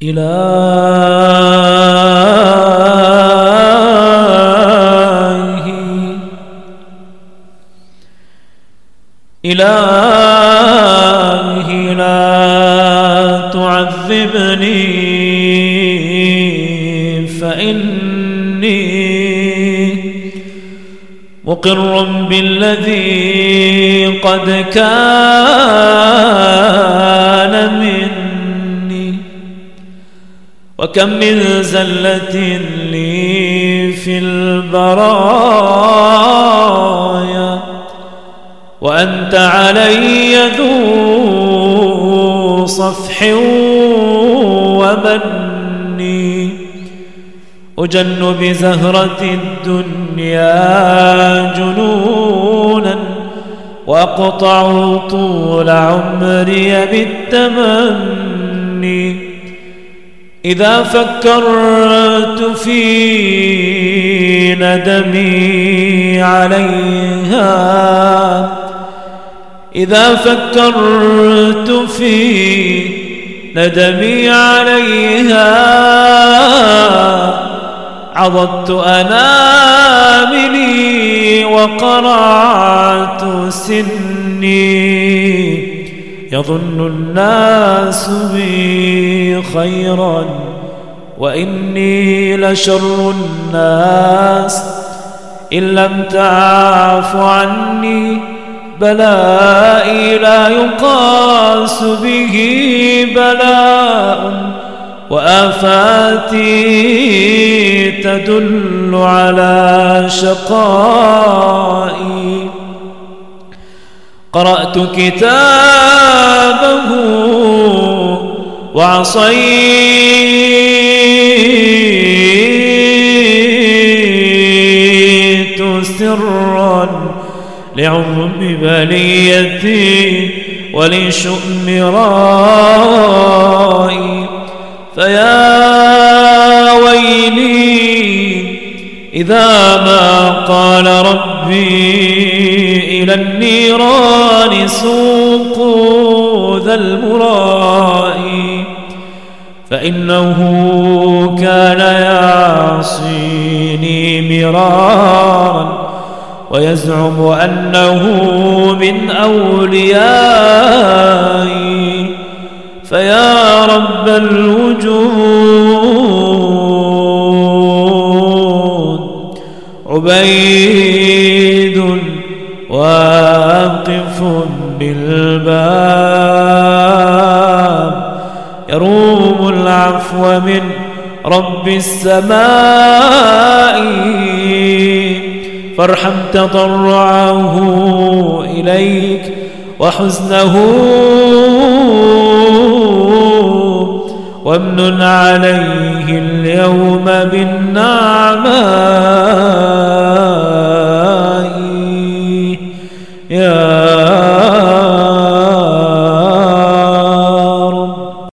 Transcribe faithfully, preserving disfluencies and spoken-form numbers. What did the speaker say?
إلهي إلهي لا تعذبني فإني مقر بالذي قد كان مني، وكم من زلة لي في البرايا وأنت علي ذو صفح ومني، أجن بزهرة الدنيا جنونا وأقطع طول عمري بالتمني، إذا فكرت في ندمي عليها إذا فكرت في ندمي عليها عضدت أناملي وقرعت سني، يظن الناس بي خيرا وإني لشر الناس إن لم تعف عني، بلائي لا يقاس به بلاء وآفاتي تدل على شقائي، قرأت كتابه وعصيت سرا لعظم بليتي ولشؤم رائي، فيا ويلي إذا ما قال ربي إلى النيران سوقوا ذا المرائي، فإنه كان يعصيني مرارا ويزعم أنه من أوليائي، فيا رب الوجود عبيد واقف بالباب يروم العفو من رب السماء، فارحم تضرعه إليك وحزنه وامنن عليه اليوم بالنعماء.